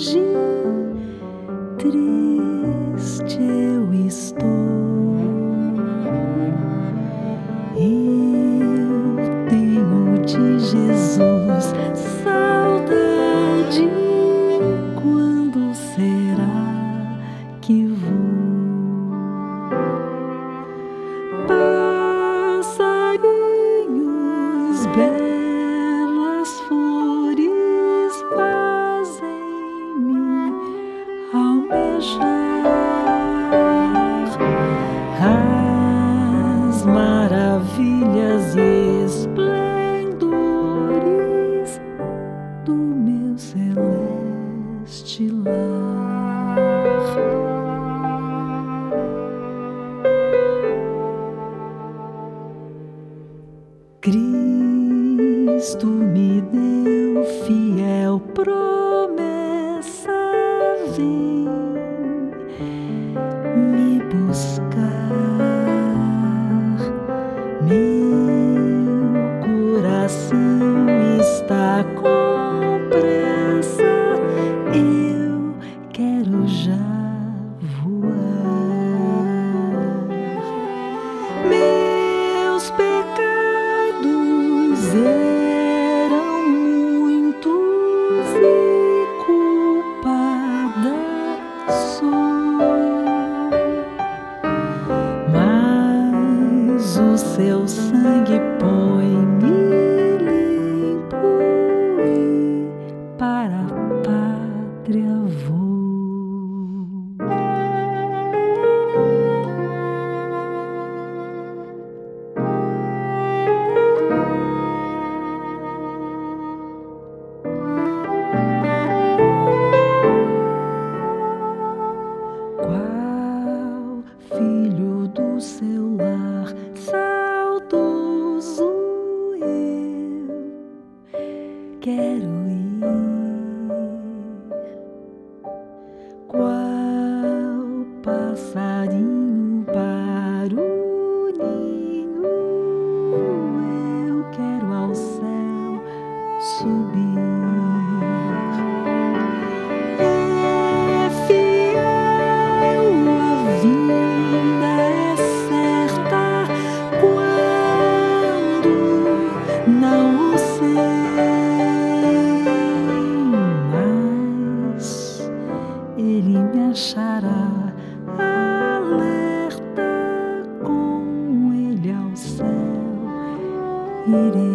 longe, triste eu estou. Eu tenho de Jesus saudade. Quando será que vou? Passarinhos, belas flores fazem-me almejar as maravilhas e esplendores do meu celeste lar. Cristo me deu fiel promessa, vem me buscar. Meu coração está com pressa, eu quero já voar. Meus pecados eram muitos e culpada sou, mas o seu sangue põe-me limpo e para a pátria vou. Qual filho do seu lar saudoso eu quero ir? Qual passarinho para o ninho eu quero ao céu subir? Não o sei, mas ele me achará alerta, com ele ao céu irei.